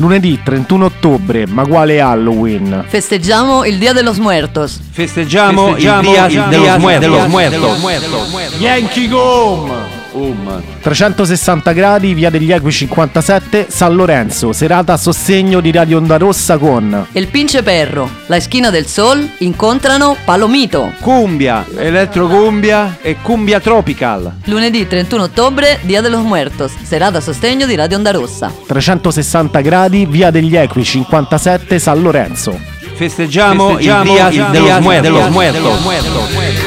Lunedì 31 ottobre, ma quale Halloween? Festeggiamo il Día de los Muertos. Festeggiamo il Día de los Muertos. Yankee Home! 360 gradi, via degli Equi 57, San Lorenzo, serata a sostegno di Radio Onda Rossa con El Pinche Perro, La Esquina del Sol incontrano Palomito. Cumbia, elettrocumbia e cumbia tropical. Lunedì 31 ottobre, Día de los Muertos, serata a sostegno di Radio Onda Rossa. 360 gradi, via degli Equi 57, San Lorenzo. Festeggiamo il Día de los Muertos.